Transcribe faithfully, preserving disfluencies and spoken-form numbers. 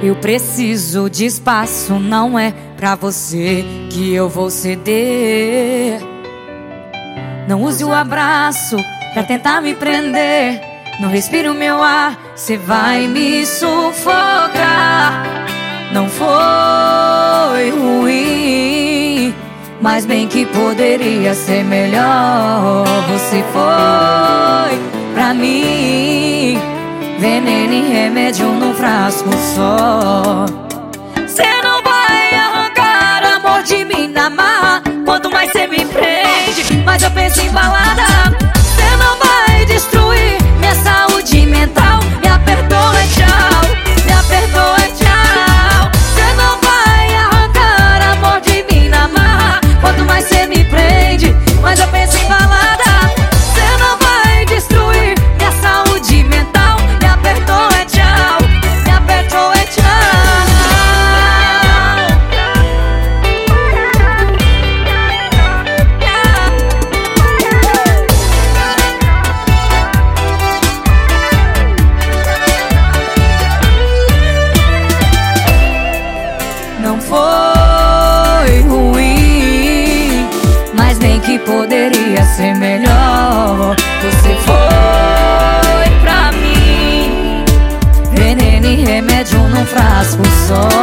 Eu preciso de espaço, não é pra você que eu vou ceder. Não use o abraço pra tentar me prender. Não respire o meu ar, cê vai me sufocar. Não foi ruim, mas bem que poderia ser melhor. Você foi pra mim veneno e remédio num frasco só. Cê não vai arrancar amor de mim na marra. Quanto mais cê me prende, mais eu penso em balada. Cê não vai destruir minha saúde mental. Me apertou, é tchau. Me apertou, é tchau. Cê não vai arrancar amor de mim na marra. Quanto mais cê me prende, mais eu penso em balada. Cê não vai destruir minha saúde mental. Me apertou, é tchau. Me apertou, é tchau. Não foi ruim, mas bem que poderia ser melhor. Você foi pra mim veneno e remédio num frasco só.